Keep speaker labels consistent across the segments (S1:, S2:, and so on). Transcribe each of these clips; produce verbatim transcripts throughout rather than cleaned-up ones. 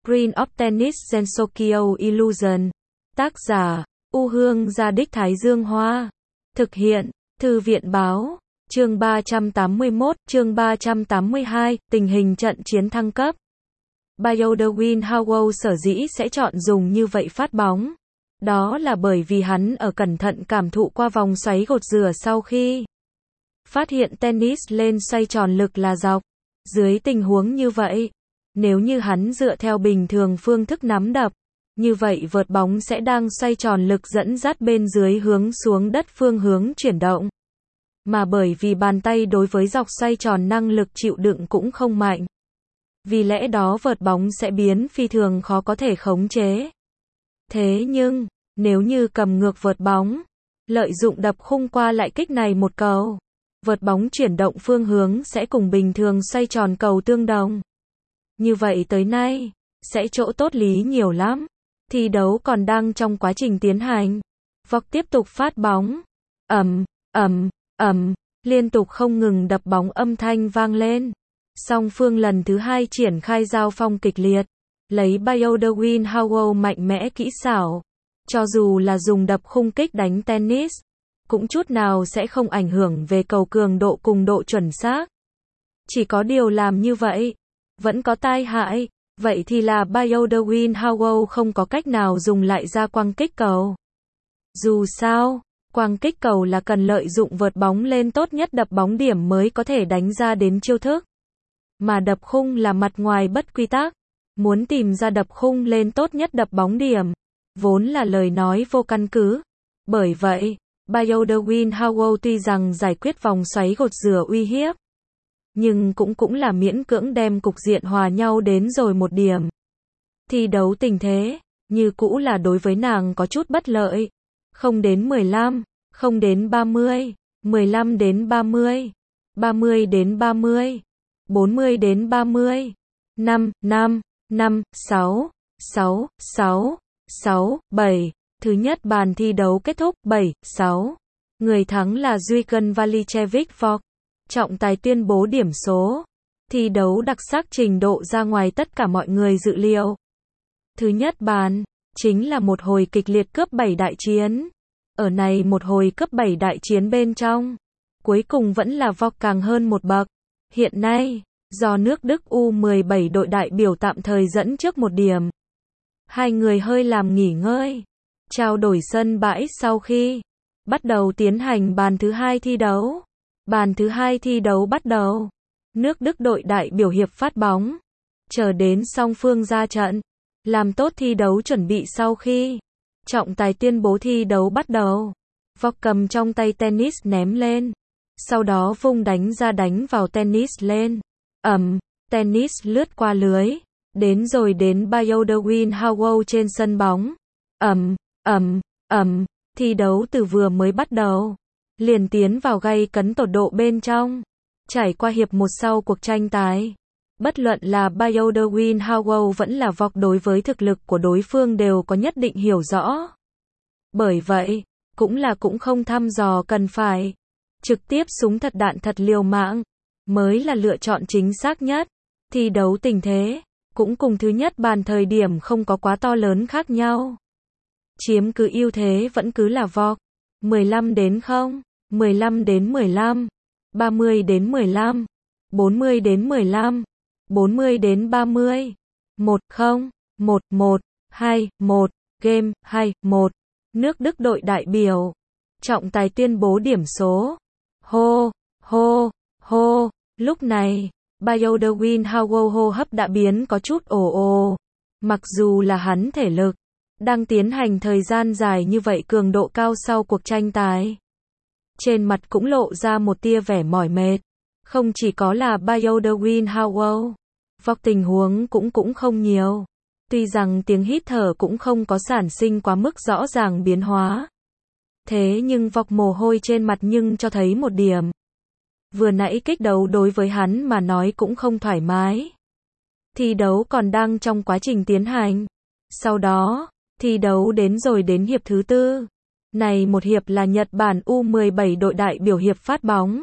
S1: Screen of Tennis Gensokyo Illusion. Tác giả, U Hương Gia Đích Thái Dương Hoa. Thực hiện, Thư viện Báo. Chương ba trăm tám mươi mốt, chương ba trăm tám mươi hai, tình hình trận chiến thăng cấp. Baldwin Howell sở dĩ sẽ chọn dùng như vậy phát bóng. Đó là bởi vì hắn ở cẩn thận cảm thụ qua vòng xoáy gột rửa sau khi phát hiện tennis lên xoay tròn lực là dọc. Dưới tình huống như vậy, nếu như hắn dựa theo bình thường phương thức nắm đập, như vậy vợt bóng sẽ đang xoay tròn lực dẫn dắt bên dưới hướng xuống đất phương hướng chuyển động. Mà bởi vì bàn tay đối với dọc xoay tròn năng lực chịu đựng cũng không mạnh. Vì lẽ đó vợt bóng sẽ biến phi thường khó có thể khống chế. Thế nhưng, nếu như cầm ngược vợt bóng, lợi dụng đập khung qua lại kích này một cầu, vợt bóng chuyển động phương hướng sẽ cùng bình thường xoay tròn cầu tương đồng. Như vậy tới nay, sẽ chỗ tốt lý nhiều lắm. Thi đấu còn đang trong quá trình tiến hành. Vọc tiếp tục phát bóng. Ầm, ầm, ầm, liên tục không ngừng đập bóng âm thanh vang lên. Song phương lần thứ hai triển khai giao phong kịch liệt. Lấy Baldwin Howell mạnh mẽ kỹ xảo. Cho dù là dùng đập khung kích đánh tennis, cũng chút nào sẽ không ảnh hưởng về cầu cường độ cùng độ chuẩn xác. Chỉ có điều làm như vậy, vẫn có tai hại. Vậy thì là Baldwin Howell không có cách nào dùng lại ra quăng kích cầu. Dù sao, quăng kích cầu là cần lợi dụng vợt bóng lên tốt nhất đập bóng điểm mới có thể đánh ra đến chiêu thức. Mà đập khung là mặt ngoài bất quy tắc. Muốn tìm ra đập khung lên tốt nhất đập bóng điểm, vốn là lời nói vô căn cứ. Bởi vậy, Baldwin Howell tuy rằng giải quyết vòng xoáy gột rửa uy hiếp, nhưng cũng cũng là miễn cưỡng đem cục diện hòa nhau đến rồi một điểm. Thi đấu tình thế, như cũ là đối với nàng có chút bất lợi. Không đến mười lăm, không đến ba mươi, mười lăm đến ba mươi, ba mươi đến ba mươi, bốn mươi đến ba mươi, năm, năm, năm, sáu, sáu, sáu, sáu, bảy. Thứ nhất bàn thi đấu kết thúc bảy, sáu. Người thắng là Dugan Valichevich Vok. Trọng tài tuyên bố điểm số. Thi đấu đặc sắc trình độ ra ngoài tất cả mọi người dự liệu. Thứ nhất bàn, chính là một hồi kịch liệt cướp bảy đại chiến. Ở này một hồi cướp bảy đại chiến bên trong, cuối cùng vẫn là Vok càng hơn một bậc. Hiện nay, do nước Đức U mười bảy đội đại biểu tạm thời dẫn trước một điểm. Hai người hơi làm nghỉ ngơi, trao đổi sân bãi sau khi bắt đầu tiến hành bàn thứ hai thi đấu. Bàn thứ hai thi đấu bắt đầu. Nước Đức đội đại biểu hiệp phát bóng. Chờ đến song phương ra trận. Làm tốt thi đấu chuẩn bị sau khi trọng tài tuyên bố thi đấu bắt đầu. Vok cầm trong tay tennis ném lên. Sau đó vung đánh ra đánh vào tennis lên. Ầm, tennis lướt qua lưới. Đến rồi đến Baldwin Howell trên sân bóng. Ầm, ầm, ầm, thi đấu từ vừa mới bắt đầu liền tiến vào gay cấn tột độ bên trong. Trải qua hiệp một sau cuộc tranh tài, bất luận là Baldwin Howell vẫn là Vok đối với thực lực của đối phương đều có nhất định hiểu rõ. Bởi vậy, cũng là cũng không thăm dò cần phải trực tiếp súng thật đạn thật liều mạng, mới là lựa chọn chính xác nhất. Thi đấu tình thế, cũng cùng thứ nhất bàn thời điểm không có quá to lớn khác nhau. Chiếm cứ ưu thế vẫn cứ là Vok. mười lăm đến không, mười lăm đến mười lăm, ba mươi đến mười lăm, bốn mươi đến mười lăm, bốn mươi đến ba mươi, một không, một một, hai một, game, hai một. Nước Đức đội đại biểu. Trọng tài tuyên bố điểm số. Hô, hô, hô. Lúc này, Baldwin Howell hô hấp đã biến có chút ồ ồ. Mặc dù là hắn thể lực đang tiến hành thời gian dài như vậy cường độ cao sau cuộc tranh tài, trên mặt cũng lộ ra một tia vẻ mỏi mệt. Không chỉ có là Baldwin Howell, Vok tình huống cũng cũng không nhiều. Tuy rằng tiếng hít thở cũng không có sản sinh quá mức rõ ràng biến hóa. Thế nhưng Vok mồ hôi trên mặt nhưng cho thấy một điểm. Vừa nãy kích đấu đối với hắn mà nói cũng không thoải mái. Thi đấu còn đang trong quá trình tiến hành. Sau đó, thi đấu đến rồi đến hiệp thứ tư. Này một hiệp là Nhật Bản U mười bảy đội đại biểu hiệp phát bóng.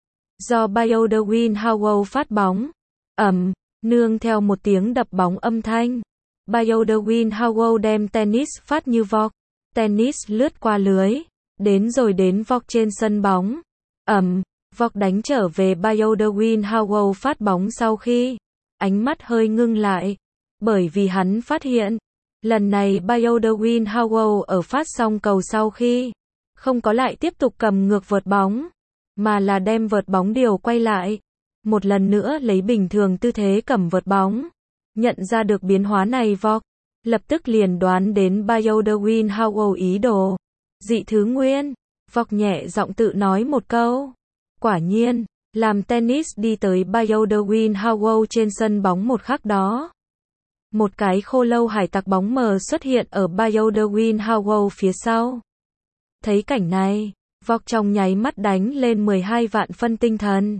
S1: Do Baldwin Howell phát bóng. Ầm, nương theo một tiếng đập bóng âm thanh. Bioderwin Howell đem tennis phát như vọc. Tennis lướt qua lưới, đến rồi đến vọc trên sân bóng. Ầm, vọc đánh trở về Bioderwin Howell phát bóng sau khi ánh mắt hơi ngưng lại, bởi vì hắn phát hiện, lần này Bioderwin Howell ở phát xong cầu sau khi không có lại tiếp tục cầm ngược vợt bóng, mà là đem vợt bóng điều quay lại, một lần nữa lấy bình thường tư thế cầm vợt bóng. Nhận ra được biến hóa này vọc, lập tức liền đoán đến Bioderwin Howell ý đồ. Dị thứ nguyên, vọc nhẹ giọng tự nói một câu. Quả nhiên, làm tennis đi tới Bioderwin Howell trên sân bóng một khắc đó. Một cái khô lâu hải tặc bóng mờ xuất hiện ở Bioderwin Howell phía sau. Thấy cảnh này, vọc trong nháy mắt đánh lên mười hai vạn phân tinh thần.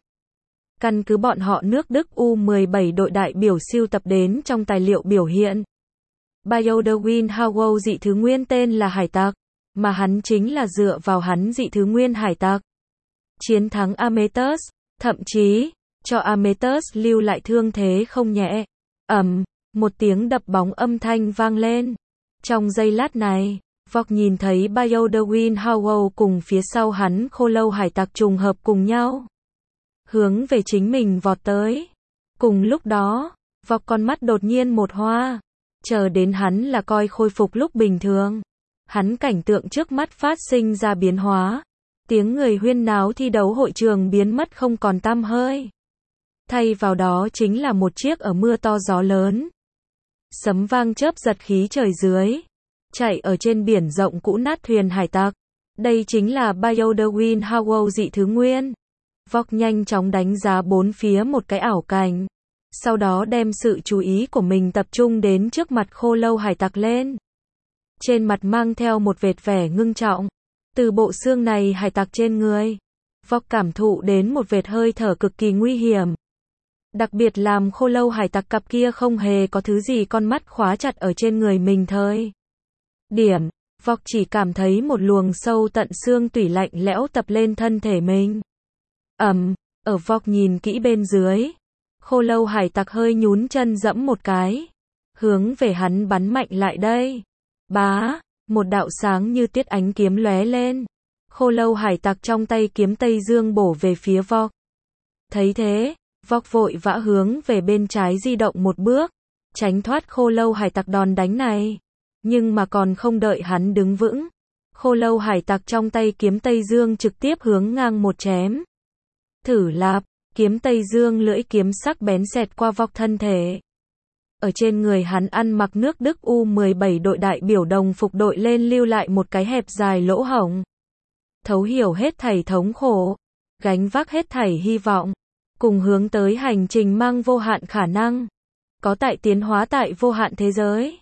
S1: Căn cứ bọn họ nước Đức U mười bảy đội đại biểu siêu tập đến trong tài liệu biểu hiện. Bioderwin Howell dị thứ nguyên tên là hải tặc, mà hắn chính là dựa vào hắn dị thứ nguyên hải tặc. Chiến thắng Ametus, thậm chí, cho Ametus lưu lại thương thế không nhẹ. Ầm, một tiếng đập bóng âm thanh vang lên. Trong giây lát này, vọc nhìn thấy Bioderwin Howell cùng phía sau hắn khô lâu hải tặc trùng hợp cùng nhau. Hướng về chính mình vọt tới. Cùng lúc đó, vọc con mắt đột nhiên một hoa. Chờ đến hắn là coi khôi phục lúc bình thường. Hắn cảnh tượng trước mắt phát sinh ra biến hóa. Tiếng người huyên náo thi đấu hội trường biến mất không còn tăm hơi. Thay vào đó chính là một chiếc ở mưa to gió lớn. Sấm vang chớp giật khí trời dưới. Chạy ở trên biển rộng cũ nát thuyền hải tặc. Đây chính là Bioderwin Howell dị thứ nguyên. Vọc nhanh chóng đánh giá bốn phía một cái ảo cảnh. Sau đó đem sự chú ý của mình tập trung đến trước mặt khô lâu hải tặc lên. Trên mặt mang theo một vệt vẻ ngưng trọng. Từ bộ xương này hải tặc trên người, vọc cảm thụ đến một vệt hơi thở cực kỳ nguy hiểm. Đặc biệt làm khô lâu hải tặc cặp kia không hề có thứ gì con mắt khóa chặt ở trên người mình thời điểm, vọc chỉ cảm thấy một luồng sâu tận xương tủy lạnh lẽo tập lên thân thể mình. Ầm, ở vọc nhìn kỹ bên dưới, khô lâu hải tặc hơi nhún chân dẫm một cái, hướng về hắn bắn mạnh lại đây. Bá, một đạo sáng như tiết ánh kiếm lóe lên. Khô lâu hải tặc trong tay kiếm Tây Dương bổ về phía vọc. Thấy thế, vọc vội vã hướng về bên trái di động một bước, tránh thoát khô lâu hải tặc đòn đánh này. Nhưng mà còn không đợi hắn đứng vững, khô lâu hải tặc trong tay kiếm Tây Dương trực tiếp hướng ngang một chém. Thử lạp, kiếm Tây Dương lưỡi kiếm sắc bén xẹt qua vọc thân thể. Ở trên người hắn ăn mặc nước Đức U mười bảy đội đại biểu đồng phục đội lên lưu lại một cái hẹp dài lỗ hổng. Thấu hiểu hết thảy thống khổ, gánh vác hết thảy hy vọng, cùng hướng tới hành trình mang vô hạn khả năng, có tại tiến hóa tại vô hạn thế giới.